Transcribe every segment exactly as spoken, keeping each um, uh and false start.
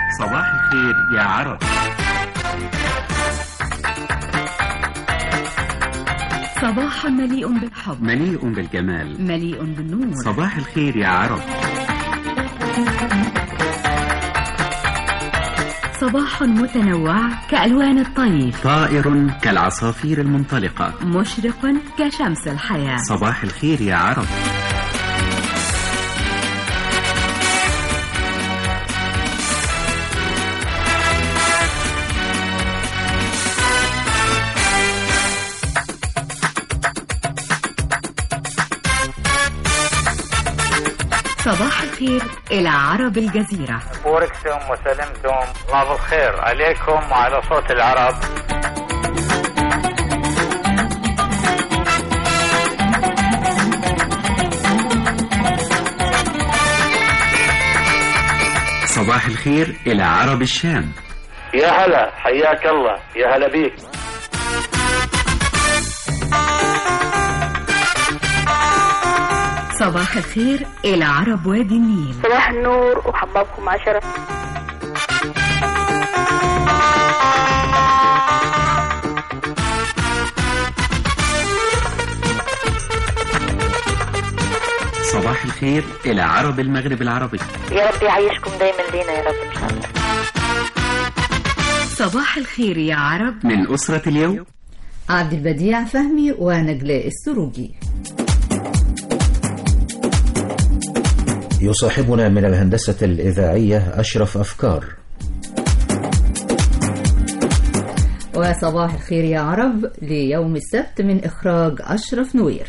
صباح الخير يا عرب. صباح مليء بالحب، مليء بالجمال، مليء بالنور. صباح الخير يا عرب. صباح متنوع كألوان الطيف، طائر كالعصافير المنطلقة، مشرق كشمس الحياة. صباح الخير يا عرب. صباح الخير إلى عرب الجزيرة. بوركتم وسلمتم، الله بالخير عليكم وعلى صوت العرب. صباح الخير إلى عرب الشام. يا هلا، حياك الله، يا هلا بيك. صباح الخير إلى عرب وادي النيل. صباح النور وحبابكم عشرة. صباح الخير إلى عرب المغرب العربي. يا رب يعيشكم دايما لينا يا رب إن شاء الله. صباح الخير يا عرب من أسرة اليوم عبد البديع فهمي ونجلاء السروجي. يصاحبنا من الهندسة الإذاعية أشرف أفكار. وصباح الخير يا عرب ليوم السبت من إخراج أشرف نوير.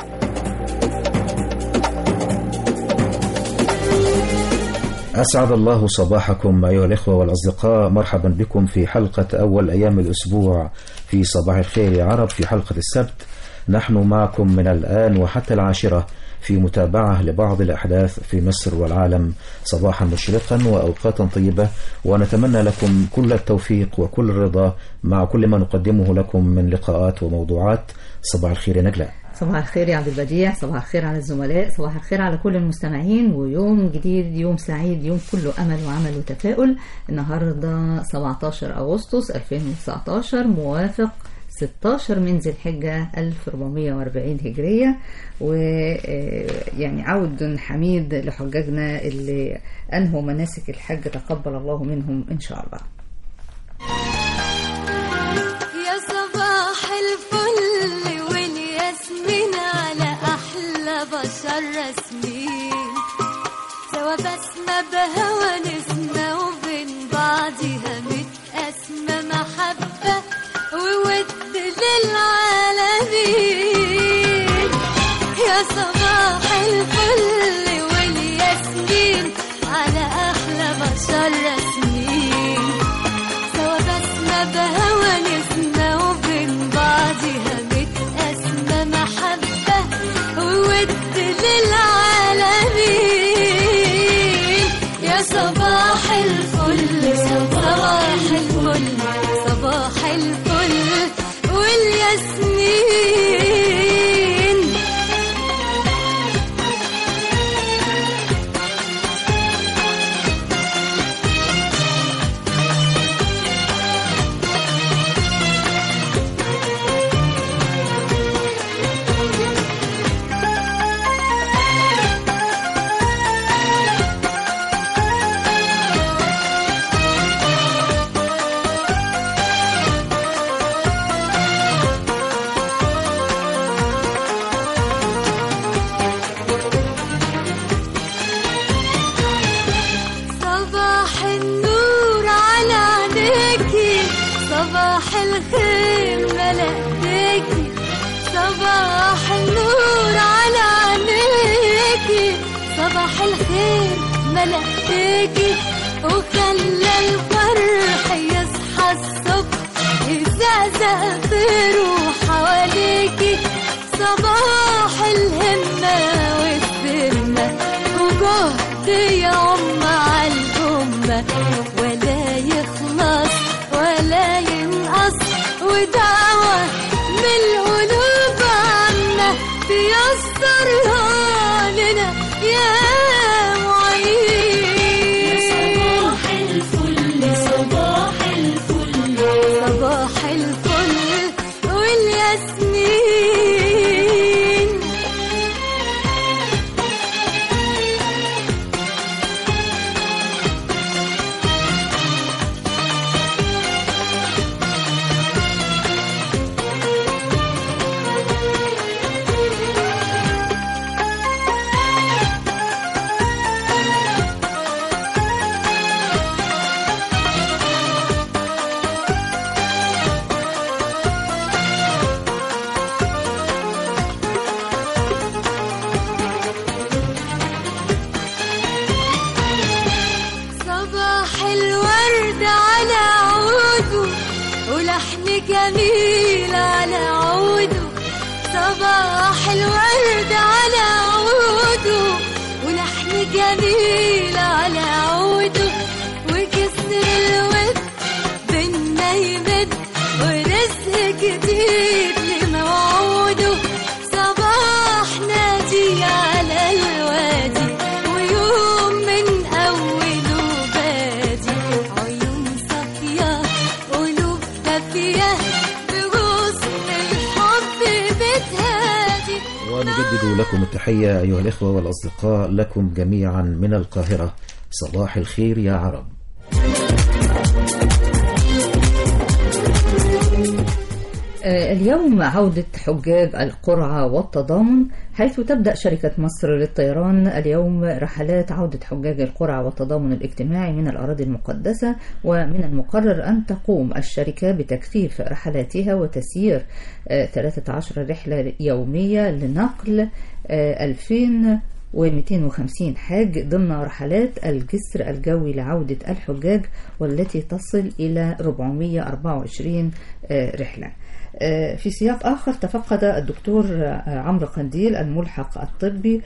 أسعد الله صباحكم أيها الإخوة والأصدقاء، مرحبا بكم في حلقة أول أيام الأسبوع في صباح الخير يا عرب. في حلقة السبت نحن معكم من الآن وحتى العاشرة في متابعة لبعض الأحداث في مصر والعالم. صباحا مشرقا وأوقاتا طيبة، ونتمنى لكم كل التوفيق وكل الرضا مع كل ما نقدمه لكم من لقاءات وموضوعات. صباح الخير يا نجلاء. صباح الخير يا عبد البديع، صباح الخير على الزملاء، صباح الخير على كل المستمعين، ويوم جديد، يوم سعيد، يوم كله أمل وعمل وتفاؤل. النهاردة سبعة عشر أغسطس ألفين وتسعة عشر، موافق ستة عشر من ذي الحجة ألف وأربعمائة وأربعين هجرية، ويعني عود حميد لحجاجنا اللي أنهوا مناسك الحج، تقبل الله منهم إن شاء الله. يا صباح الفل والياسمين على أحلى بشر رسمين، سوا بسمة بهوى نسمة وبين بعضها متقاسمة محبة وود للعالمين. يا صباح الفل والياسمين على أحلى بشر رسمين، سوا بسمة بهوى نسمة وبين بعضها متقاسمة محبة وود للعالمين. يا صباح الفل، صباح الفل، صباح الفل والياسمين. صباح الخير ملأتكي، صباح النور على عينيكي، صباح الخير ملأتكي، وخلى الفرح يصحى الصبح يزعزع طيره حواليكي. صباح الهمة والسرمة وجهد يعم على الأمة، ولا يخلص ولا ينقص، ودعوة من القلوب عنا تيسرها لنا يا معين. يا صباح الفل جميل على عوده، صباح الورد على عوده، ولحن جميل على عوده، وكسر الود بينا يمد، ورزق جديد لموعوده، صباح نادي على الوادي، ويوم من أوله بادي، عيون صافية قلوب دافية، بغصن الحب بتهادي. ونجدد لكم التحية أيها الإخوة والأصدقاء، لكم جميعا من القاهرة. صباح الخير يا عرب. اليوم عودة حجاج القرعة والتضامن، حيث تبدأ شركة مصر للطيران اليوم رحلات عودة حجاج القرعة والتضامن الاجتماعي من الأراضي المقدسة، ومن المقرر أن تقوم الشركة بتكثيف رحلاتها وتسيير ثلاثة عشر رحلة يومية لنقل ألفين ومئتين وخمسين حاج ضمن رحلات الجسر الجوي لعودة الحجاج، والتي تصل إلى أربعمئة وأربعة وعشرين رحلة. في سياق آخر، تفقد الدكتور عمرو قنديل الملحق الطبي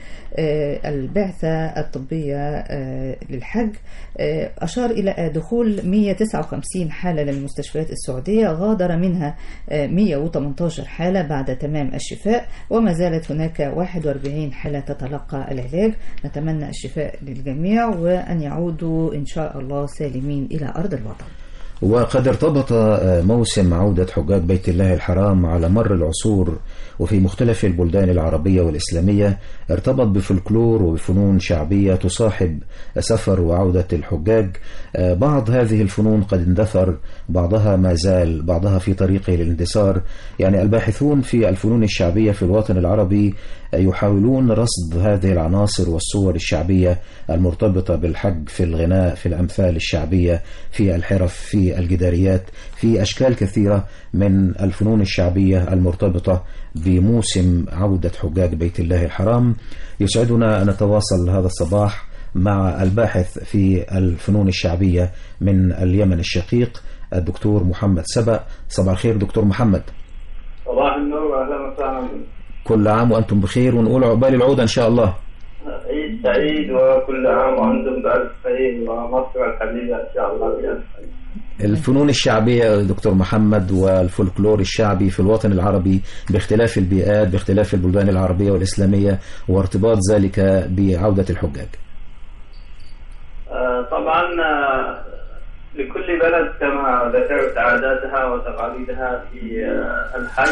البعثة الطبية للحج، أشار إلى دخول مئة وتسعة وخمسين حالة للمستشفيات السعودية، غادر منها مئة وثمانية عشر حالة بعد تمام الشفاء، وما زالت هناك واحد وأربعين حالة تتلقى العلاج. نتمنى الشفاء للجميع وأن يعودوا إن شاء الله سالمين إلى أرض الوطن. وقد ارتبط موسم عودة حجاج بيت الله الحرام على مر العصور وفي مختلف البلدان العربية والإسلامية، ارتبط بفلكلور وبفنون شعبية تصاحب سفر وعودة الحجاج. بعض هذه الفنون قد اندثر، بعضها ما زال، بعضها في طريقه للاندثار. يعني الباحثون في الفنون الشعبية في الوطن العربي يحاولون رصد هذه العناصر والصور الشعبية المرتبطة بالحج، في الغناء، في الأمثال الشعبية، في الحرف، في الجداريات، في أشكال كثيرة من الفنون الشعبية المرتبطة بموسم عودة حجاج بيت الله الحرام. يسعدنا أن نتواصل هذا الصباح مع الباحث في الفنون الشعبية من اليمن الشقيق الدكتور محمد سبأ. صباح الخير دكتور محمد. صباح النور وأهلا وسهلا. كل عام وأنتم بخير، ونقول عقبال العودة إن شاء الله. عيد سعيد وكل عام وأنتم بألف خير، ومصر الحبيبة إن شاء الله بألف خير. الفنون الشعبية دكتور محمد والفولكلور الشعبي في الوطن العربي باختلاف البيئات، باختلاف البلدان العربية والإسلامية، وارتباط ذلك بعودة الحجاج. طبعا لكل بلد كما ذكرت عاداتها وتقاليدها في الحج،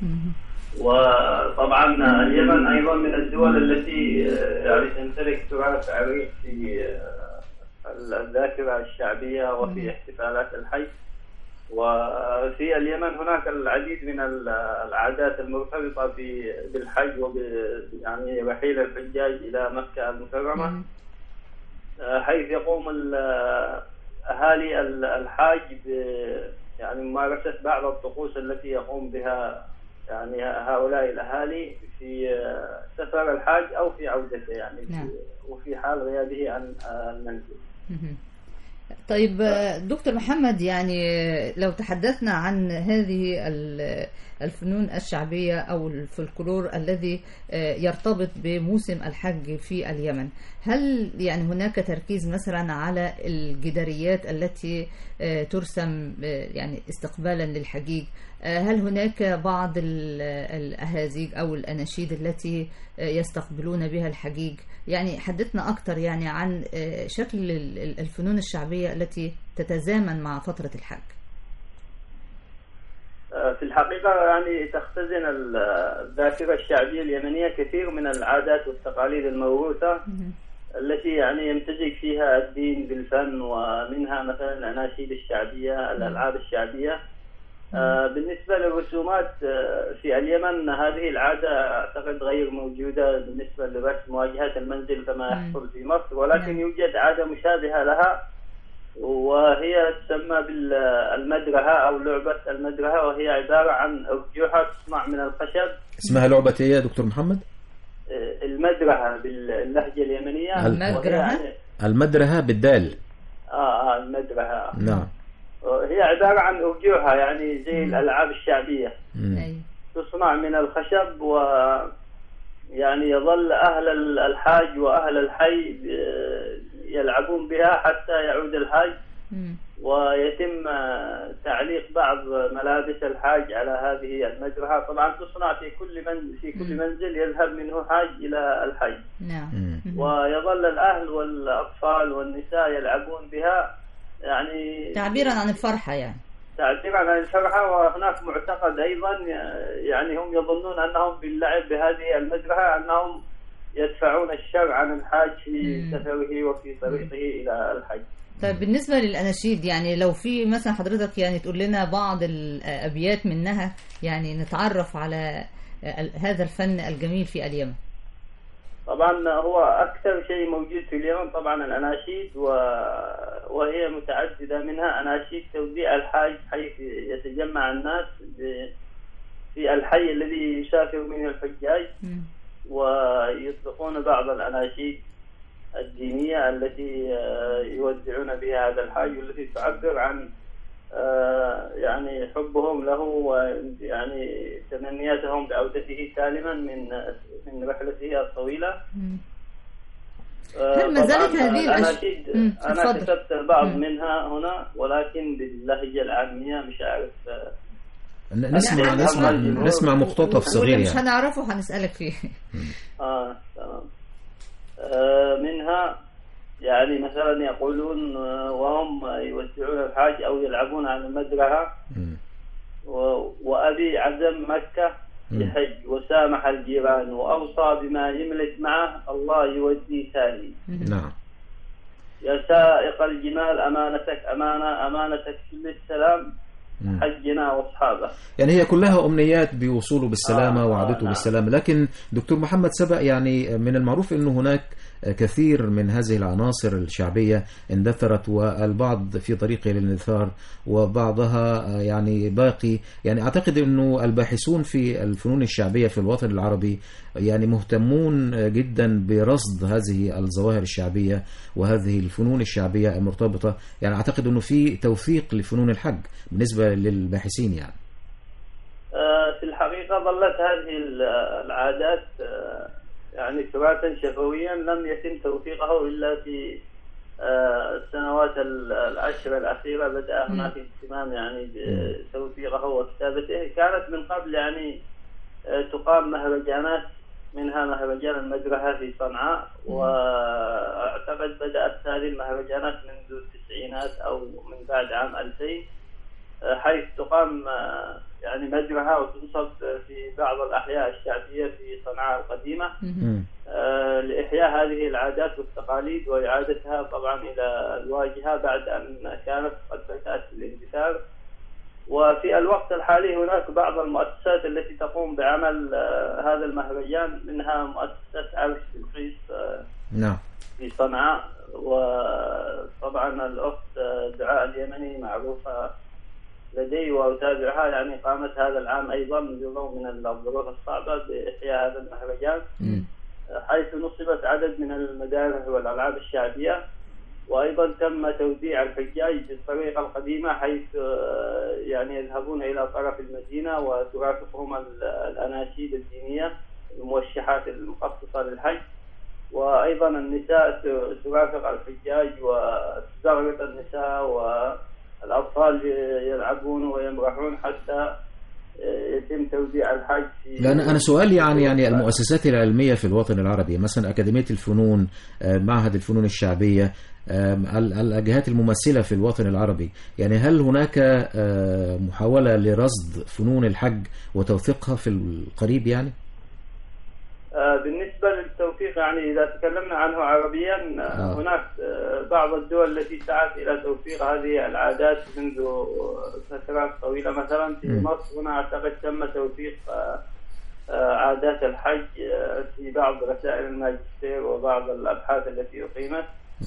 وطبعا اليمن أيضا من الدول التي يعني تمتلك تراث عريق في الذاكرة الشعبية وفي احتفالات الحج. وفي اليمن هناك العديد من العادات المرتبطة بالحج وب يعني رحيل الحجاج إلى مكة المكرمة، حيث يقوم أهالي الحاج يعني ممارسة بعض الطقوس التي يقوم بها يعني هؤلاء الأهالي في سفر الحاج أو في عودته، يعني نعم. وفي حال غيابه عن المنزل. طيب دكتور محمد، يعني لو تحدثنا عن هذه الفنون الشعبية أو الفلكلور الذي يرتبط بموسم الحج في اليمن، هل يعني هناك تركيز مثلا على الجداريات التي ترسم يعني استقبالا للحجيج؟ هل هناك بعض الأهازيج أو الأناشيد التي يستقبلون بها الحجيج؟ يعني حدثنا أكثر يعني عن شكل الفنون الشعبية التي تتزامن مع فترة الحج. في الحقيقة يعني تختزن الذاكرة الشعبية اليمنية كثير من العادات والتقاليد الموروثة التي يعني يمتزج فيها الدين بالفن، ومنها مثلا الأناشيد الشعبية، الألعاب الشعبية. آه بالنسبة للرسومات آه في اليمن، هذه العادة أعتقد غير موجودة بالنسبة لرسم واجهات المنزل كما يحصل في مصر، ولكن يوجد عادة مشابهة لها وهي تسمى بالمدرهة أو لعبة المدرهة، وهي عبارة عن أرجوحة تصنع من الخشب. اسمها لعبة إيه يا دكتور محمد؟ آه المدرهة باللهجة اليمنية. المدرهة؟ المدرهة بالدال. آه, آه المدرهة. نعم. هي عبارة عن أرجوحة يعني زي الألعاب الشعبية، تصنع من الخشب، و يعني يظل أهل الحاج وأهل الحي يلعبون بها حتى يعود الحاج، ويتم تعليق بعض ملابس الحاج على هذه المجرحة. طبعا تصنع في كل من في كل منزل يذهب منه حاج إلى الحي، ويظل الأهل والأطفال والنساء يلعبون بها، يعني تعبيرا عن الفرحة يعني تعبيرا عن الفرحة. وهناك معتقد أيضا يعني هم يظنون أنهم باللعب بهذه المجرحة أنهم يدفعون الشر عن الحاج في سفره وفي طريقه إلى الحج. طيب بالنسبة للأناشيد، يعني لو في مثلا حضرتك يعني تقول لنا بعض الأبيات منها يعني نتعرف على هذا الفن الجميل في اليمن. طبعا هو أكثر شيء موجود في اليمن طبعا الأناشيد، وهي متعددة، منها أناشيد توديع الحاج حيث يتجمع الناس في الحي الذي يسافر منه الحجاج، ويطلقون بعض الأناشيد الدينية التي يودعون بها هذا الحاج، والتي تعبر عن يعني حبهم له، ويعني تمنياتهم بعودته سالما من من رحلته الطويلة. هل ما زالت هذه الأناشيد أنا كتبت بعض مم. منها هنا، ولكن باللهجة العامية مش عارف. نسمع يعني نسمع نسمع مقتطف صغير مش يعني. هنعرفه هنسألك فيه. اه تمام. آه منها يعني مثلا يقولون وهم يودعون الحاج أو يلعبون على المدرعة، وأبي عزم مكة يحج وسامح الجيران وأوصى بما يملك معه الله يودي ثاني. نعم. يا سائق الجمال أمانتك أمانة أمانتك كل السلام حجنا واصحابه. يعني هي كلها امنيات بوصوله بالسلامه آه وعودته آه نعم. بالسلامه. لكن دكتور محمد سبق يعني من المعروف انه هناك كثير من هذه العناصر الشعبيه اندثرت، والبعض في طريقه للاندثار وبعضها يعني باقي. يعني اعتقد انه الباحثون في الفنون الشعبيه في الوطن العربي يعني مهتمون جدا برصد هذه الظواهر الشعبيه وهذه الفنون الشعبيه المرتبطه. يعني اعتقد انه في توثيق لفنون الحج بالنسبه للباحثين. يعني في الحقيقة ظلت هذه العادات يعني تراثا شفويا لم يتم توثيقه إلا في السنوات العشر الأخيرة بدأ هناك اهتمام يعني بتوثيقه وكتابته. كانت من قبل يعني تقام مهرجانات، منها مهرجان المجرحة في صنعاء، وأعتقد بدأت هذه المهرجانات منذ التسعينات أو من بعد عام ألفين، حيث تقام يعني مجرحة وتنصب في بعض الأحياء الشعبية في صنعاء القديمة لإحياء هذه العادات والتقاليد وإعادتها طبعا إلى الواجهة بعد أن كانت قد بدأت الاندثار. وفي الوقت الحالي هناك بعض المؤسسات التي تقوم بعمل هذا المهرجان، منها مؤسسة عرش بلقيس نعم في صنعاء، وطبعا الأخت دعاء اليمني معروفة لدي وأتابعها، يعني قامت هذا العام أيضا بالرغم من الظروف الصعبة بإحياء هذا المهرجان، حيث نصبت عدد من المدارس والألعاب الشعبية، وأيضا تم توديع الحجاج بالطريقة القديمة، حيث يعني يذهبون إلى طرف المدينة وترافقهم الأناشيد الدينية الموشحات المخصصة للحج، وأيضا النساء ترافق الحجاج وتزغرط النساء والأطفال يلعبون ويمرحون حتى يتم توديع الحج. لأن أنا سؤالي يعني يعني المؤسسات العلمية في الوطن العربي، مثلا أكاديمية الفنون، معهد الفنون الشعبية، الجهات الممثلة في الوطن العربي، يعني هل هناك محاولة لرصد فنون الحج وتوثيقها في القريب؟ يعني بالنسبة للتوثيق يعني إذا تكلمنا عنه عربيا آه. هناك بعض الدول التي سعت إلى توثيق هذه العادات منذ فترات طويلة. مثلا في م. مصر هنا أعتقد تم توثيق عادات الحج في بعض رسائل الماجستير وبعض الأبحاث التي أقيمت،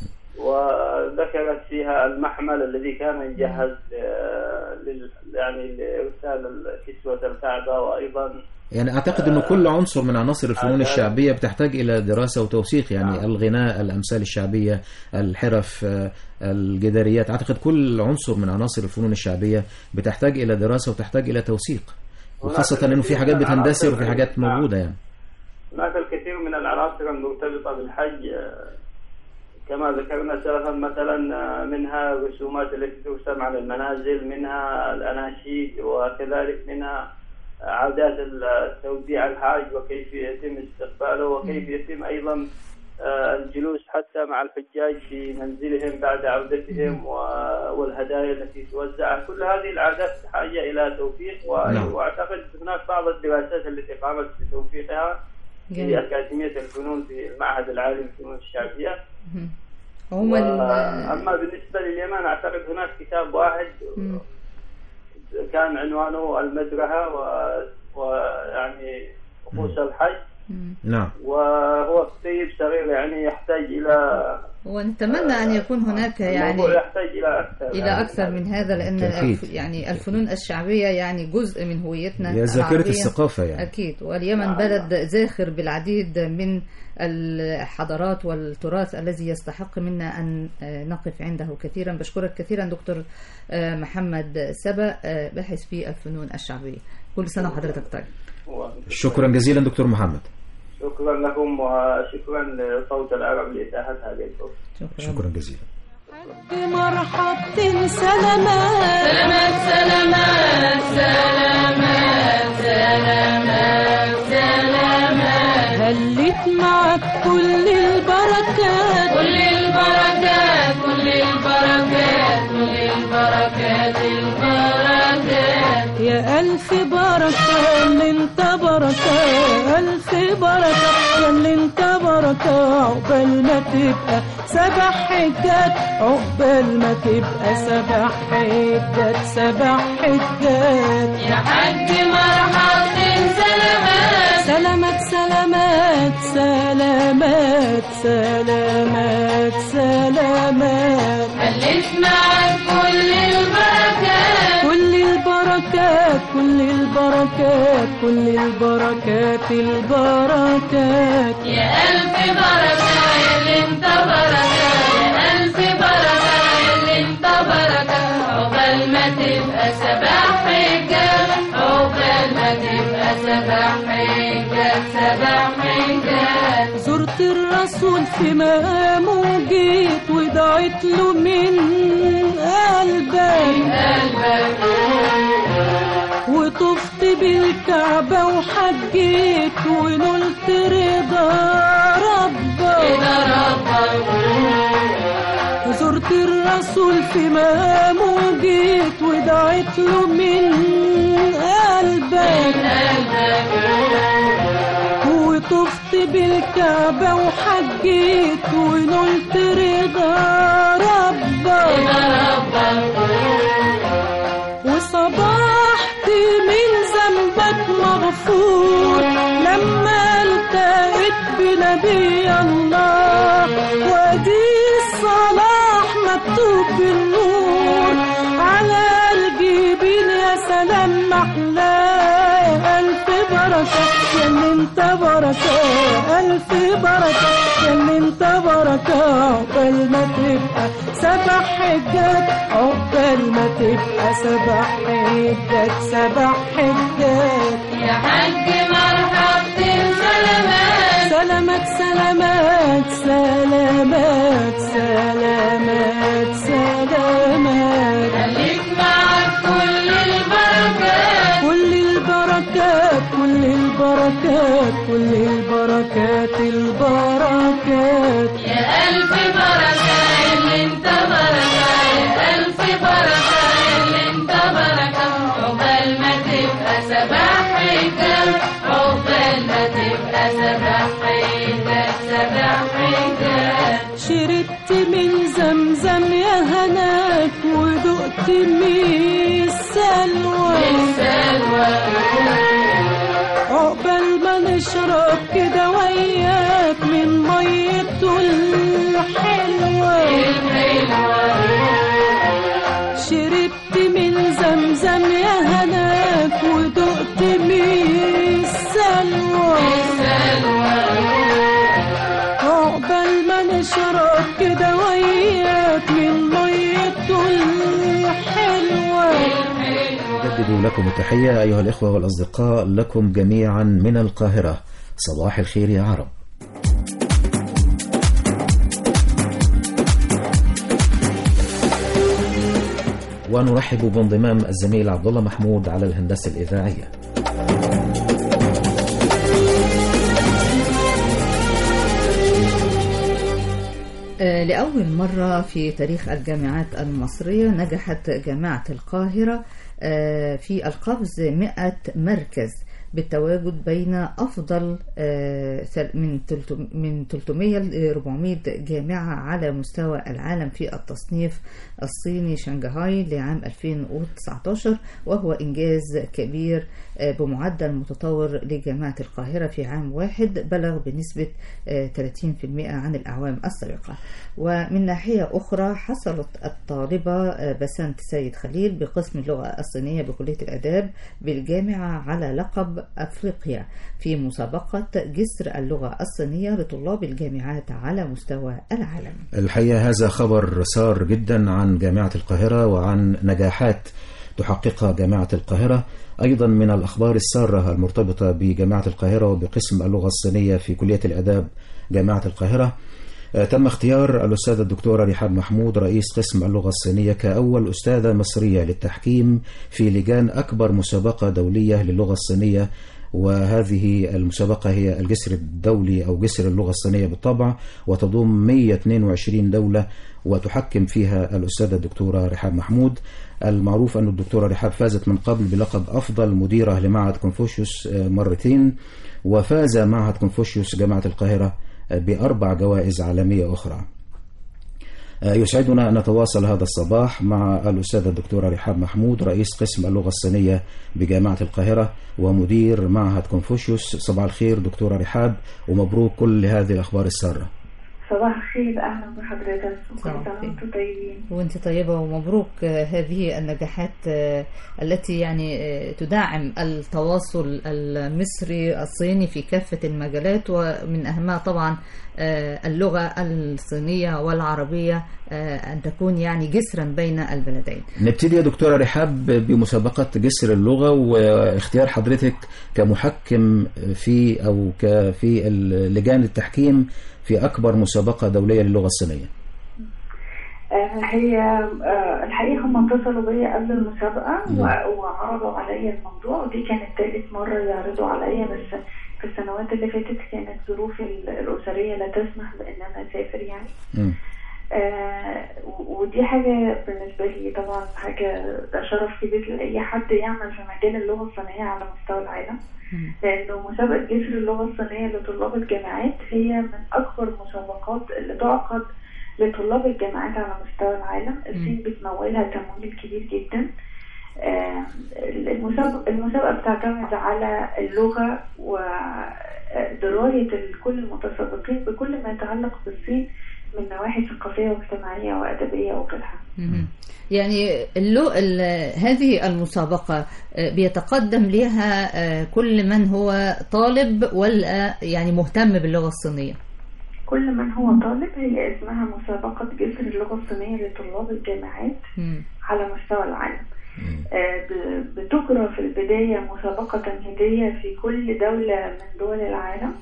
وذكرت فيها المحمل الذي كان يجهز يعني لإرسال كسوة الكعبة، وأيضا يعني أعتقد أنه كل عنصر من عناصر الفنون الشعبية بتحتاج إلى دراسة وتوثيق، يعني نعم. الغناء، الأمثال الشعبية، الحرف، الجداريات. أعتقد كل عنصر من عناصر الفنون الشعبية بتحتاج إلى دراسة وتحتاج إلى توثيق، وخاصة أنه في حاجات بتندثر وفي حاجات موجودة. يعني هناك الكثير من العناصر المرتبطة بالحج كما ذكرنا سلفا، مثلا منها رسومات التي ترسم على المنازل، منها الأناشيد، وكذلك منها عادات توديع الحاج وكيف يتم استقباله وكيف يتم أيضا الجلوس حتى مع الحجاج في منزلهم بعد عودتهم والهدايا التي توزع. كل هذه العادات بحاجة إلى توثيق، وأعتقد هناك بعض الدراسات التي قامت بتوثيقها في أكاديمية الفنون في المعهد العالي للفنون الشعبية. و... أما بالنسبة لليمن أعتقد هناك كتاب واحد م. كان عنوانه المدرهة ويعني طقوس الحج. نعم. وهو كتيب صغير يعني يحتاج إلى، ونتمنى أن يكون هناك يعني يحتاج إلى أكثر إلى يعني أكثر من هذا، لأن الف يعني الفنون الشعبية يعني جزء من هويتنا، هي ذاكرة الثقافة يعني. أكيد. واليمن آه بلد زاخر بالعديد من الحضارات والتراث الذي يستحق منا أن نقف عنده كثيرا. بشكرك كثيرا دكتور محمد سبا، باحث في الفنون الشعبية. كل سنة وحضرتك طيب. شكرا جزيلا دكتور محمد. شكرا لكم وشكرا لصوت العرب لإتاحة هذه الفرصة. شكرا, شكرا جزيلا. مرحبا سلامات سلامات سلامات سلامات سلامات سلامات هلت معك كل البركات كل البركات كل البركات كل البركات البركات يا ألف بركة اللي انت بركة، ألف بركة يا اللي انت بركة، عقبال ما تبقى سبع حجات، عقبال ما تبقى سبع حجات سبع حجات. يا حج مرحبا سلامات سلامات سلامات سلامات سلامات سلامات خليت معاك كل البركات كل البركات كل البركات كل البركات البركات. يا ألف بركة يا اللي انت بركة، يا ألف بركة يا اللي انت بركة، عقبال ما تبقى سبع حجات، عقبال ما تبقى سبع حجات سبع حجات. زرت الرسول في مقامه وجيت ودعيت له من قلبك وطفت بالكعبة وحجيت ونلت رضا ربك. زرت الرسول في مقامه وجيت ودعيت له من قلبك وطفت بالكعبة وحجيت ونلت رضا ربك وصبحت من ذنبك مغفور لما التقيت بنبي الله، وادي الصلاح مكتوب بالنور على الجبين. يا سلام محلاه ألف بركة يا اللي انت بركة، ألف بركة يا اللي انت بركة، عقبال ما تبقى سبع حجات، عقبال ما تبقى سبع حجات سبع حجات. يا حج مرحبا سلامات سلامات سلامات سلامات سلامات سلامات خليك معاك كل البركات كل البركات كل البركات كل البركات البركات. يا ألف بركة يا اللي انت بركة، يا ألف بركة يا اللي انت بركة، عقبال ما تبقى سبع حجات، عقبال ما تبقى سبع حجات سبع حجات. شربت من زمزم يا هناك ودقت من السلوى عقبال ما نشرب كده وياك من ميته الحلوة. شربت من زمزم يا هناك ودقت من نجدد لكم التحية أيها الإخوة والأصدقاء لكم جميعا من القاهرة. صباح الخير يا عرب. ونرحب بانضمام الزميل عبد الله محمود على الهندسة الإذاعية. لأول مرة في تاريخ الجامعات المصرية نجحت جامعة القاهرة في القفز مئة مركز بالتواجد بين أفضل من من ثلاثمئة ل أربعمئة جامعة على مستوى العالم في التصنيف الصيني شنغهاي لعام ألفين وتسعة عشر، وهو إنجاز كبير بمعدل متطور لجامعة القاهرة في عام واحد بلغ بنسبة ثلاثين بالمئة عن الأعوام السابقة. ومن ناحية أخرى حصلت الطالبة بسنت سيد خليل بقسم اللغة الصينية بكلية الآداب بالجامعة على لقب أفريقيا في مسابقة جسر اللغة الصينية لطلاب الجامعات على مستوى العالم. الحقيقة هذا خبر سار جدا عن جامعة القاهرة وعن نجاحات تحققها جامعة القاهرة. أيضا من الأخبار السارة المرتبطة بجامعة القاهرة وبقسم اللغة الصينية في كلية الآداب جامعة القاهرة، تم اختيار الأستاذة الدكتورة رحاب محمود رئيس قسم اللغة الصينية كأول أستاذة مصرية للتحكيم في لجان أكبر مسابقة دولية للغة الصينية، وهذه المسابقة هي الجسر الدولي أو جسر اللغة الصينية بالطبع، وتضم مئة واثنين وعشرين دولة وتحكم فيها الأستاذة الدكتورة رحاب محمود. المعروف أن الدكتورة رحاب فازت من قبل بلقب أفضل مديرة لمعهد كونفوشيوس مرتين، وفاز معهد كونفوشيوس جامعة القاهرة بأربع جوائز عالمية أخرى. يسعدنا أن نتواصل هذا الصباح مع الأستاذة الدكتورة رحاب محمود رئيس قسم اللغة الصينية بجامعة القاهرة ومدير معهد كونفوشيوس. صباح الخير دكتورة رحاب، ومبروك كل هذه الأخبار السارة. صباح الخير، أهلا بحضرتك. وانتم طيبين. وانت طيبة ومبروك هذه النجاحات التي يعني تدعم التواصل المصري الصيني في كافة المجالات، ومن أهمها طبعا اللغة الصينية والعربية أن تكون يعني جسرا بين البلدين. نبتدي يا دكتورة رحاب بمسابقة جسر اللغة، واختيار حضرتك كمحكم في أو في لجان التحكيم في أكبر مسابقة دولية للغة الصينية. هي الحقيقة هم اتصلوا بيا قبل المسابقة وعرضوا عليا الموضوع، ودي كانت ثالث مرة يعرضوا عليا، بس في السنوات اللي فاتت كانت ظروفي الأسرية لا تسمح بأن أنا أسافر يعني. م. آه ودي حاجة بالنسبة لي طبعا حاجة شرف كبير لأي حد يعمل في مجال اللغة الصينية على مستوى العالم، لأنه مسابقة جسر اللغة الصينية لطلاب الجامعات هي من أكبر المسابقات اللي تعقد لطلاب الجامعات على مستوى العالم. الصين بتمولها تمويل كبير جدا. آه المسابقة, المسابقة بتعتمد على اللغة ودراية كل المتسابقين بكل ما يتعلق بالصين من نواحي ثقافية واجتماعية وأدبية وغيرها. يعني اللو... ال... هذه المسابقة بيتقدم لها كل من هو طالب ولا يعني مهتم باللغة الصينية؟ كل من هو طالب. هي اسمها مسابقة جسر اللغة الصينية لطلاب الجامعات م. على مستوى العالم. بتجرى في البداية مسابقة تمهيدية في كل دولة من دول العالم،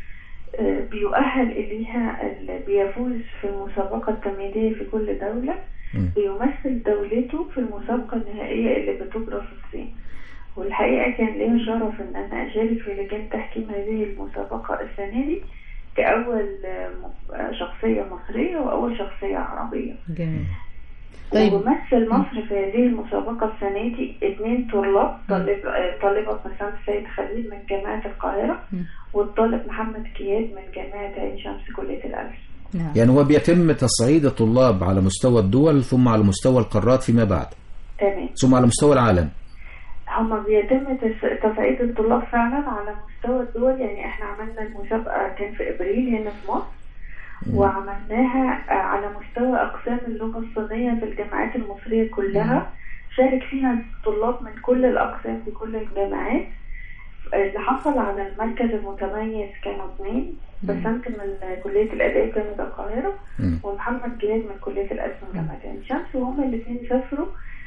بيؤهل إليها اللي بيفوز في المسابقة التمهيدية في كل دولة بيمثل دولته في المسابقة النهائية اللي بتجرى في الصين. والحقيقة كان لي شرف أن أنا أشارك في لجان تحكيم هذه المسابقة السنة دي كأول شخصية مصرية وأول شخصية عربية. جميل. طيب. ومثل مصر في هذه المسابقة السنة دي اثنين طلاب، طالب طالبة بسنت سيد خليل من جامعة القاهرة م. والطالب محمد كياد من جامعة عين شمس كلية الألف. نعم. يعني هو بيتم تصعيد الطلاب على مستوى الدول ثم على مستوى القارات فيما بعد. تمام. ثم على مستوى العالم. هم بيتم تصعيد الطلاب فعلا على مستوى الدول. يعني احنا عملنا المسابقة كان في ابريل هنا في مصر، وعملناها على مستوى أقسام اللغة الصينية في الجامعات المصرية كلها. شارك فيها طلاب من كل الأقسام في كل الجامعات. اللي حصل على المركز المتميز كانوا اثنين، بسنت من كلية الآداب جامعة القاهرة ومحمد جهاد من كلية الأسم جامعة عين شمس، وهم الاثنين سافروا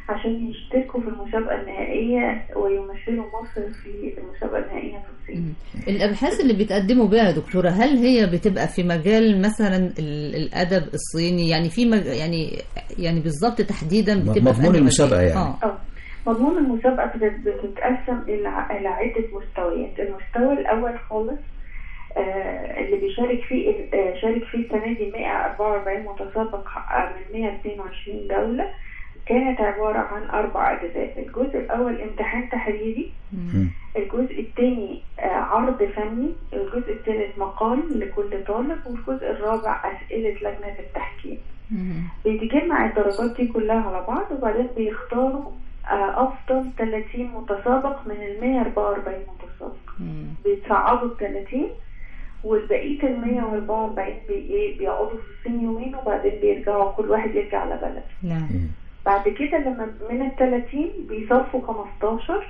عشان يشتركوا في المسابقة النهائية ويمثلوا مصر في المسابقة النهائية في الصين. الأبحاث اللي بتقدموا بيها يا دكتورة هل هي بتبقى في مجال مثلا ال- الأدب الصيني يعني في مج... يعني يعني بالظبط تحديدا بتبقى مضمون المسابقة يعني اه اه مضمون المسابقة بتت- بتتقسم إلى ع- إلى عدة مستويات. المستوى الأول خالص آه اللي بيشارك فيه آه شارك فيه السنة دي مئة وأربعة وأربعين متسابق من مئة واثنين وعشرين دولة. كانت عبارة عن أربع أجزاء. الجزء الأول امتحان تحريري، الجزء الثاني عرض فني، الجزء الثالث مقال لكل طالب، والجزء الرابع أسئلة لجنة التحكيم. بيتجمع الدرجات دي كلها على بعض وبعدين بيختاروا أفضل ثلاثين متسابق من ال مئة وأربعة وأربعين متسابق. بيتصعدوا ال ثلاثين والبقية ال مئة وأربعة وأربعين بي بيقعدوا في الصين يومين وبعدين بيرجعوا كل واحد يرجع على بلده. نعم. بعد كده لما من ال ثلاثين بيصفوا خمستاشر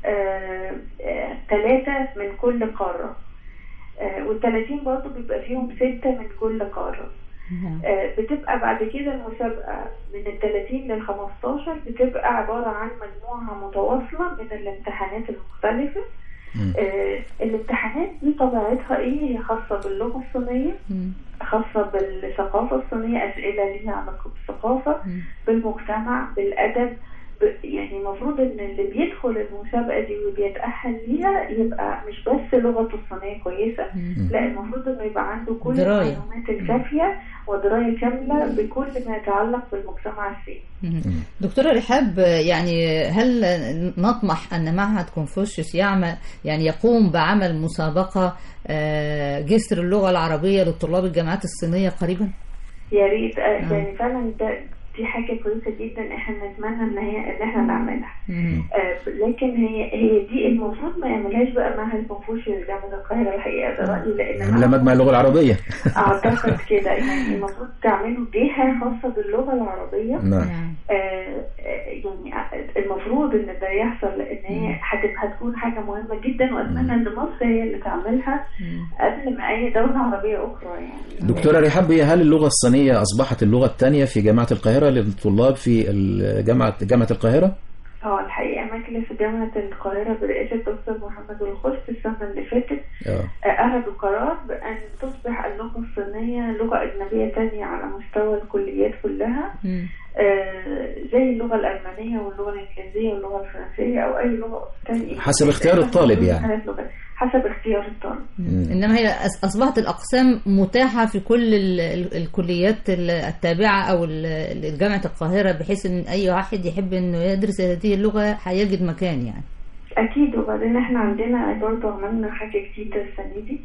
ثلاثة من كل قارة، آه وال ثلاثين برضه بيبقى فيهم ستة من كل قارة. آه بتبقى بعد كده المسابقة من ال ثلاثين لل خمستاشر بتبقى عبارة عن مجموعة متواصلة من الامتحانات المختلفة. آه الامتحانات دي طبيعتها ايه؟ هي خاصة باللغة الصينية، خاصة بالثقافة الصينية، أسئلة ليها علاقة بالثقافة، بالمجتمع، بالأدب. يعني المفروض ان اللي بيدخل المسابقة دي وبيتأهل ليها يبقى مش بس لغته الصينية كويسة، لا المفروض انه يبقى عنده كل المعلومات الكافية ودراية كاملة بكل ما يتعلق بالمجتمع الصيني. دكتورة رحاب، يعني هل نطمح أن معهد كونفوشيوس يعمل يعني يقوم بعمل مسابقة جسر اللغة العربية للطلاب الجامعات الصينية قريبا؟ يا ريت. يعني فعلا ده دي حاجة كويسة جدا، احنا نتمنى ان هي ان احنا نعملها. آه لكن هي هي دي المفروض ما يعملهاش بقى معهد كونفوشيوس جامعة القاهرة الحقيقة، ده رأيي، لان عاملة مجمع اللغة العربية. اعتقد كده يعني المفروض تعملوا جهة خاصة باللغة العربية. نعم. آه يعني المفروض ان ده يحصل، لان هي هتكون حاجة مهمة جدا، واتمنى ان مصر هي اللي تعملها قبل ما اي دولة عربية اخرى. يعني دكتورة رحاب، هل اللغة الصينية اصبحت اللغة الثانية في جامعة القاهرة للطلاب في الجامعة جامعة القاهرة؟ اه الحقيقة مجلس جامعة القاهرة برئاسة الدكتور محمد الخش السنة اللي فاتت أخذوا قرار بأن تصبح اللغة الصينية لغة أجنبية تانية على مستوى الكليات كلها، آه زي اللغة الألمانية واللغة الإنجليزية واللغة الفرنسية أو أي لغة تانية حسب اختيار الطالب يعني. حسب اختيار الطالب. إنما هي أصبحت الأقسام متاحة في كل ال ال الكليات التابعة أو جامعة القاهرة، بحيث إن أي واحد يحب إنه يدرس هذه اللغة هيجد مكان يعني. أكيد. وبعدين إحنا عندنا برضه عملنا حاجة جديدة السنة دي.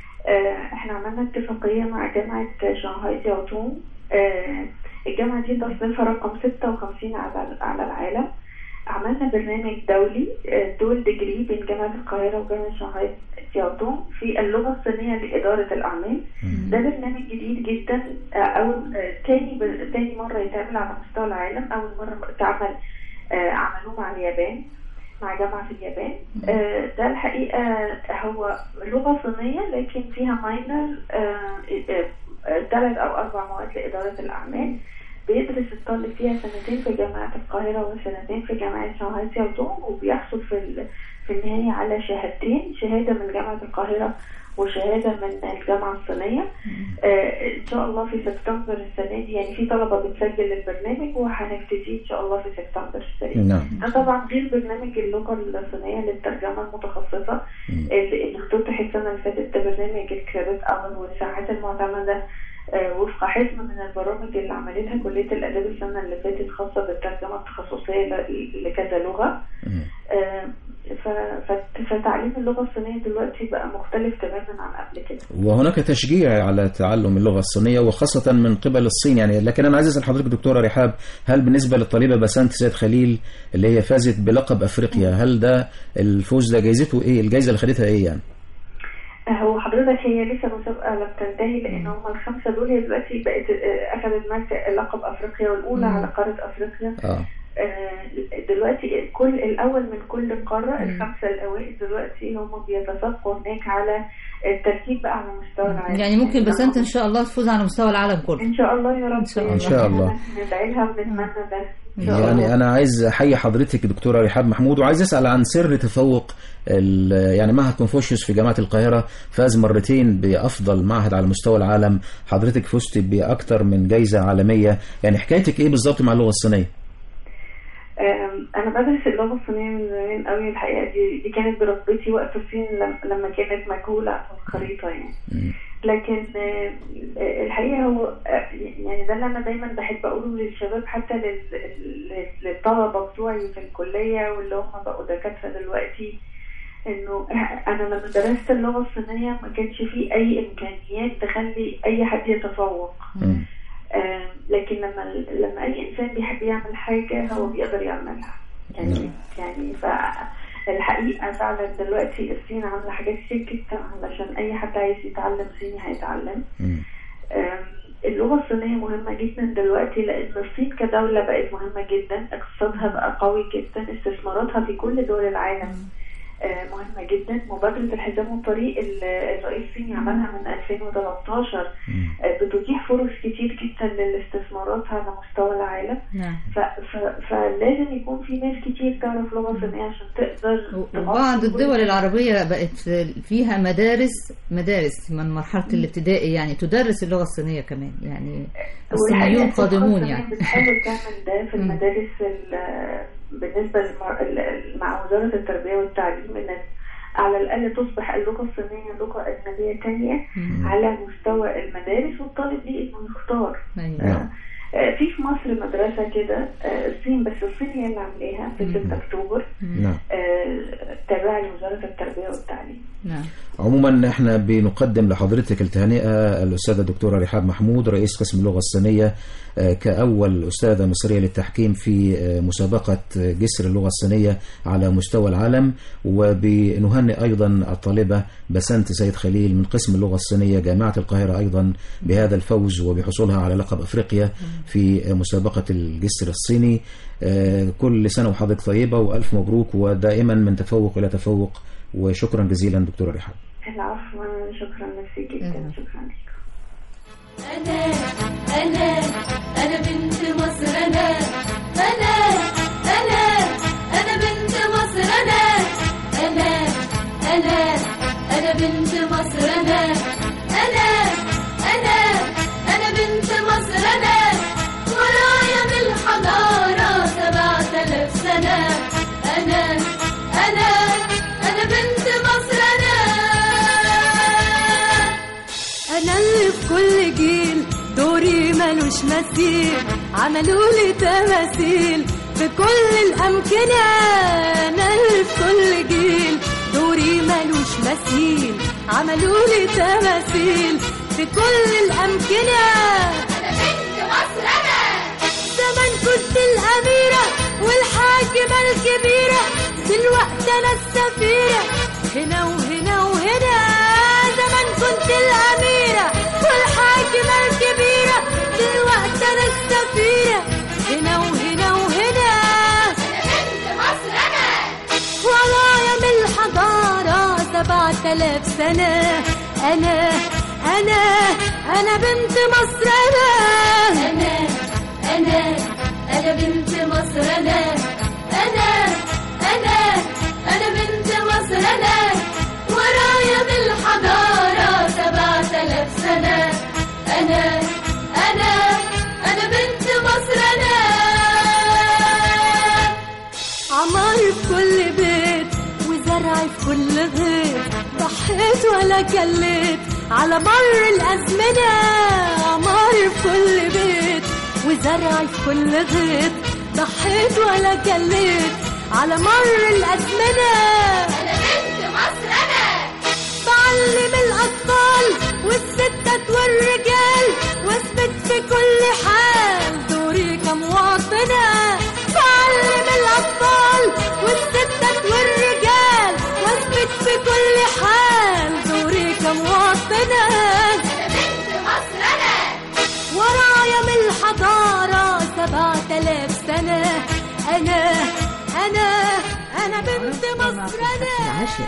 آه إحنا عملنا اتفاقية مع جامعة شانغهاي سياوتونغ. آه الجامعة دي تصنيفها رقم ستة وخمسين على على العالم. عملنا برنامج دولي دول ديجري بين جامعة القاهرة وجامعة شانغهاي سياوتونغ في اللغة الصينية لإدارة الأعمال. ده برنامج جديد جدا، أول تاني تاني مرة يتعمل على مستوى العالم. أول مرة تعمل عملوه مع اليابان، مع جامعة في اليابان. ده الحقيقة هو لغة صينية لكن فيها ماينر ثلاث أو أربع مواد لإدارة الأعمال. بيدرس الطالب فيها سنتين في جامعة القاهرة وسنتين في جامعة شانغهاي سياوتونغ، وبيحصل في في النهاية على شهادتين، شهادة من جامعة القاهرة وشهادة من الجامعة الصينية. آه إن شاء الله في سبتمبر السنة دي، يعني في طلبة بتسجل البرنامج وهنبتدي إن شاء الله في سبتمبر السنة دي. نعم. طبعا غير برنامج اللغة الصينية للترجمة المتخصصة اللي, اللي اختتح السنة اللي فاتت، ده برنامج الكتابات أول والساعات المعتمدة آه وفق حزم من البرامج اللي عملتها كلية الأداب السنة اللي فاتت خاصة بالترجمة التخصصية لكذا لغة. آه فتعليم اللغة الصينية دلوقتي بقى مختلف تماما عن قبل كده، وهناك تشجيع على تعلم اللغة الصينية وخاصة من قبل الصين يعني. لكن أنا عايز أسأل حضرتك دكتورة رحاب، هل بالنسبة للطالبة بسنت سيد خليل اللي هي فازت بلقب أفريقيا، هل ده الفوز ده جايزته إيه؟ الجايزة اللي خدتها إيه يعني؟ هو حضرتك هي لسه مسابقة لم تنتهي، لأن هم الخمسة دول هي دلوقتي بقت أخذت لقب أفريقيا والأولى على قارة أفريقيا. آه. دلوقتي كل الأول من كل قارة الخمسة الأوائل دلوقتي هم بيتسابقوا هناك على الترتيب بقى على مستوى العالم. يعني ممكن بسنت إن شاء الله تفوز على مستوى العالم كله إن شاء الله يا رب. إن شاء الله. ندعي لها ونتمنى ده. يعني أنا عايز أحيي حضرتك دكتورة رحاب محمود، وعايز أسأل عن سر تفوق يعني معهد كونفوشيوس في جامعة القاهرة، فاز مرتين بأفضل معهد على مستوى العالم، حضرتك فزت بأكتر من جايزة عالمية، يعني حكايتك إيه بالظبط مع اللغة الصينية؟ أنا بدرس اللغة الصينية من زمان قوي الحقيقة. دي, دي كانت برغبتي وقت الصين لما كانت مجهولة على الخريطة يعني. لكن الحقيقة هو يعني ده اللي أنا دايما بحب أقوله للشباب، حتى للطلبة بتوعي في الكلية واللي هم بقوا دكاترة دلوقتي، إنه أنا لما درست اللغة الصينية ما كانش فيه أي إمكانيات تخلي أي حد يتفوق. آه لكن لما لما اي انسان بيحب يعمل حاجه هو بيقدر يعملها يعني م. يعني فالحقيقه فعلا دلوقتي الصين عامله حاجات كتير جدا علشان اي حد عايز يتعلم صيني هيتعلم. آه اللغه الصينيه مهمه جدا دلوقتي لان الصين كدوله بقت مهمه جدا، اقتصادها بقى قوي جدا، استثماراتها في كل دول العالم مهمة جدا. مبادرة الحزام والطريق الرئيس الصيني عملها من ألفين وثلاثة عشر بتتيح فرص كتير جدا للاستثمارات على مستوى العالم. فلازم يكون في ناس كتير تعرف لغة صينية عشان تقدر. وبعض الدول العربية بقت فيها مدارس مدارس من مرحلة الابتدائي يعني تدرس اللغة الصينية كمان، يعني الصينيون قادمون يعني. بتحاول تعمل ده في المدارس بالنسبة مع وزارة التربية والتعليم، إن على الأقل تصبح اللغة الصينية لغة أجنبية تانية على مستوى المدارس، والطالب ليه إنه يختار. آه في في مصر مدرسة كده الصين، بس الصين هي اللي عاملاها في ستة أكتوبر تابعة لوزارة التربية والتعليم. نعم. عموما احنا بنقدم لحضرتك التهنئة الأستاذة الدكتورة رحاب محمود رئيس قسم اللغة الصينية كأول أستاذة مصرية للتحكيم في مسابقة جسر اللغة الصينية على مستوى العالم، وبنهنئ أيضا الطالبة بسنت سيد خليل من قسم اللغة الصينية جامعة القاهرة أيضا بهذا الفوز وبحصولها على لقب أفريقيا في مسابقة الجسر الصيني. كل سنة وحضرتك طيبة وألف مبروك، ودائما من تفوق إلى تفوق، وشكرا جزيلا دكتورة رحاب. العفو، شكرا نفسي جدا. شكرا لك. أنا أنا أنا بنت مصر. أنا أنا أنا أنا بنت مصر. أنا أنا أنا أنا بنت مصر. أنا أنا أنا أنا بنت مصر. أنا ورايا بالحضارة سبعة آلاف سنة. أنا أنا أنا بنت مصر. أنا أنا اللي في كل جيل دوري ملوش مثيل، عملوا لي تماثيل في كل الأمكنة. أنا اللي في كل جيل دوري ملوش مثيل، عملوا لي تماثيل في كل الأمكنة. أنا بنت مصر. أنا زمان كنت الأميرة والحاكمة الكبيرة، دلوقتي أنا السفيرة هنا وهنا وهنا. زمان كنت الأميرة والحاكمة الكبيرة، دلوقتي أنا السفيرة هنا وهنا وهنا. أنا بنت مصر. أنا ورايا من الحضارة سبعة آلاف سنة. أنا أنا أنا بنت مصر. أنا أنا أنا أنا بنت مصر. أنا أنا أنا أنا بنت مصر. أنا ورايا بالحضارة سبعة آلاف سنة. أنا أنا أنا بنت مصر. أنا عماري في كل بيت وزرعي في كل غيط، ضحيت ولا كليت على مر الأزمنة. عماري في كل بيت وزرعي في كل غيط، ضحيت ولا كليت على مر الأزمنة. أنا بنت مصر. أنا بعلم الأطفال والستات والرجال، واثبت في كل حال دوري كمواطنة. بعلم الأطفال والستات والرجال، واثبت في كل حال دوري كمواطنة. أنا بنت مصر. أنا ورايا من الحضارة سبعة آلاف سنة. أنا أنا أنا بنت مصر أنا العاشرة.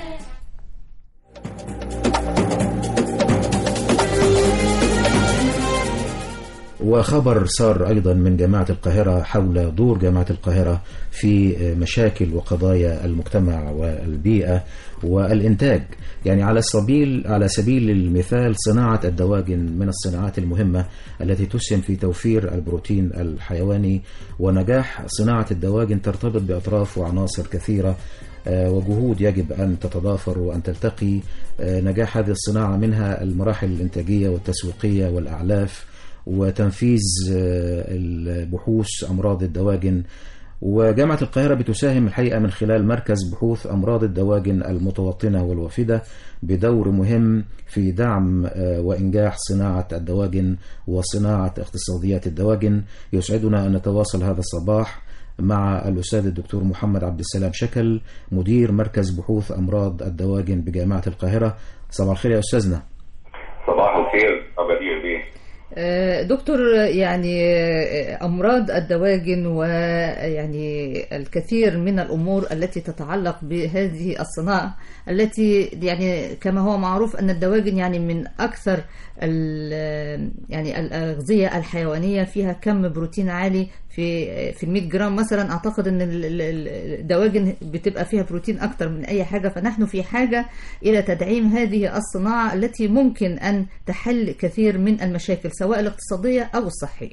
وخبر صار أيضا من جامعة القاهرة حول دور جامعة القاهرة في مشاكل وقضايا المجتمع والبيئة والإنتاج. يعني على سبيل على سبيل المثال صناعة الدواجن من الصناعات المهمة التي تسهم في توفير البروتين الحيواني، ونجاح صناعة الدواجن ترتبط بأطراف وعناصر كثيرة وجهود يجب أن تتضافر وأن تلتقي. نجاح هذه الصناعة منها المراحل الإنتاجية والتسويقية والأعلاف وتنفيذ البحوث أمراض الدواجن. وجامعة القاهرة بتساهم الحقيقة من خلال مركز بحوث أمراض الدواجن المتوطنة والوافدة بدور مهم في دعم وإنجاح صناعة الدواجن وصناعة اقتصاديات الدواجن. يسعدنا أن نتواصل هذا الصباح مع الأستاذ الدكتور محمد عبد السلام شكل، مدير مركز بحوث أمراض الدواجن بجامعة القاهرة. صباح الخير يا أستاذنا. صباح الخير أبديع بيه. دكتور، يعني أمراض الدواجن ويعني الكثير من الأمور التي تتعلق بهذه الصناعة التي يعني كما هو معروف أن الدواجن يعني من أكثر يعني الأغذية الحيوانية، فيها كم بروتين عالي في في المئة جرام مثلا. أعتقد أن الدواجن بتبقى فيها بروتين أكثر من أي حاجة، فنحن في حاجة إلى تدعيم هذه الصناعة التي ممكن أن تحل كثير من المشاكل سواء الاقتصادية أو الصحية.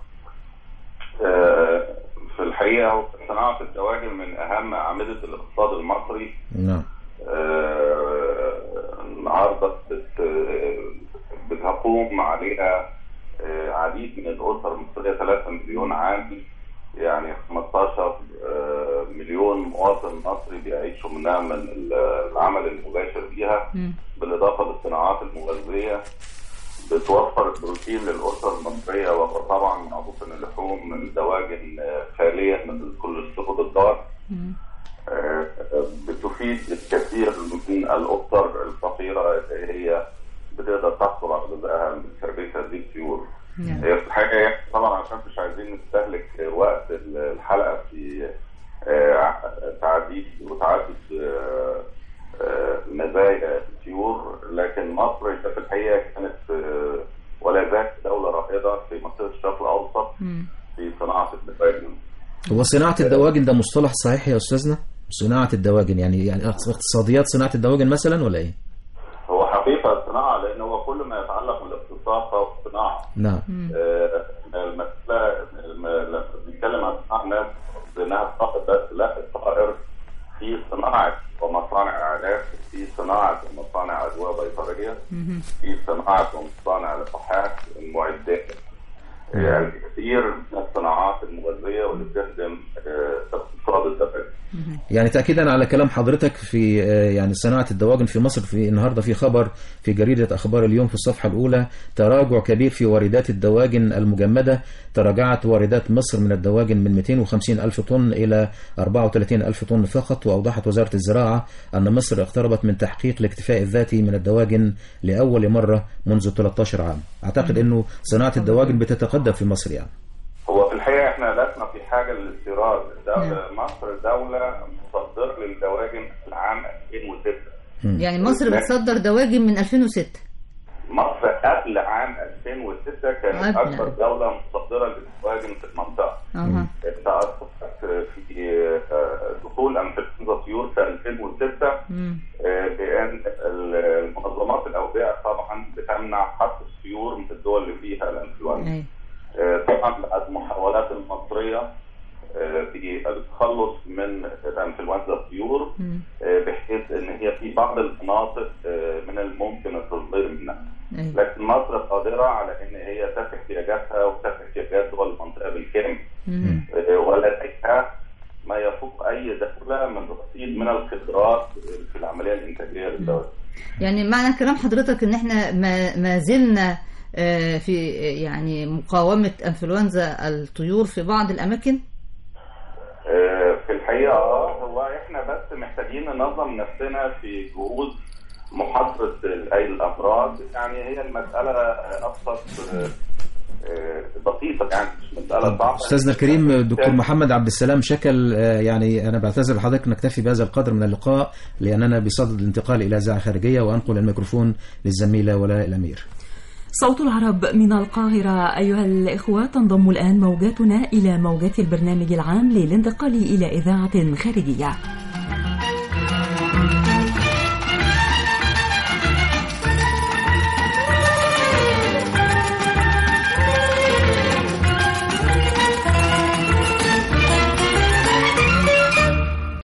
في الحقيقة صناعة الدواجن من أهم أعمدة الاقتصاد المصري. نعم. النهارده بتقوم عليها عديد من الأسر المصرية، ثلاثة مليون عامل، يعني خمستاشر مليون مواطن مصري بيعيشوا منها من العمل المباشر فيها، بالإضافة للصناعات المغذية بتوفر البروتين للأسر المصرية. وطبعا معروف أن اللحوم الدواجن خالية من كل السقوط الضار، بتفيد الكثير من الأسر الفقيرة اللي هي بتقدر تحصل على غذائها من تربية هذه الطيور. هي في الحقيقة طبعا عشان مش عايزين نستهلك وقت الحلقة في تعديد وتعدد مزايا الطيور، لكن مصر في الحقيقة كانت ولا زالت دولة رائدة في منطقة الشرق الأوسط في صناعة الدواجن. هو صناعة الدواجن ده مصطلح صحيح يا أستاذنا؟ صناعة الدواجن يعني يعني اقتصاديات صناعة الدواجن مثلا ولا إيه؟ هو حقيقة الصناعة، لأن هو كل ما يتعلق بالاقتصاد فهو صناعة. نعم. آه المسألة لما بنتكلم عن صناعة الناس بأنها فقط بس، لا، الطائر في صناعة ومصانع إعلاف، في صناعة ومصانع أدوية بيطرية، في صناعة ومصانع لقاحات، المعدات، يعني كثير من الصناعات المغذية واللي بتخدم اقتصاد الدواجن. يعني تأكيدا على كلام حضرتك في يعني صناعة الدواجن في مصر، في النهاردة في خبر في جريدة أخبار اليوم في الصفحة الأولى تراجع كبير في واردات الدواجن المجمدة. تراجعت واردات مصر من الدواجن من مئتين وخمسين ألف طن إلى أربعة وثلاثين ألف طن فقط. وأوضحت وزارة الزراعة أن مصر اقتربت من تحقيق الاكتفاء الذاتي من الدواجن لأول مرة منذ ثلاثة عشر عام. أعتقد أنه صناعة الدواجن بتتقدم في مصر. يعني هو في الحقيقة احنا لسنا في حاجة للاستيراد. مصر دولة مصدر للدواجن العام ألفين وستة. يعني مصر بتصدر دواجن من ألفين وستة. مصر قبل عام ألفين وستة كانت أكبر دولة مصدرة للدواجن في المنطقة. تأثرت في دخول أنفلونزا طيور في ألفين وستة بأن المنظمات الأوبئة طبعا بتمنع حط الطيور من الدول اللي فيها الأنفلونزا. طبعا بعد محاولات المصرية بالتخلص من الانفلونزا الطيور بحيث ان هي في بعض المناطق من الممكن التصدير منها، لكن مصر قادرة على ان هي تفي احتياجاتها وتفي احتياجات دول المنطقة بالكامل، ولديها ما يفوق اي دولة من رصيد من الخبرات في العملية الانتاجية للدولة. يعني معنى كلام حضرتك ان احنا ما, ما زلنا في يعني مقاومة انفلونزا الطيور في بعض الاماكن؟ في الحقيقة هو احنا بس محتاجين ننظم نفسنا في جهود محاصرة اي الامراض. يعني هي المسألة ابسط بسيطه يعني مش مساله صعبه. استاذنا الكريم دكتور محمد عبد السلام شكل، يعني انا بعتذر لحضرتك نكتفي بهذا القدر من اللقاء لاننا بصدد الانتقال الى اذاعه خارجيه، وانقل الميكروفون للزميله ولاء الامير. صوت العرب من القاهرة. أيها الإخوة، تنضم الآن موجاتنا إلى موجات البرنامج العام للانتقال إلى إذاعة خارجية.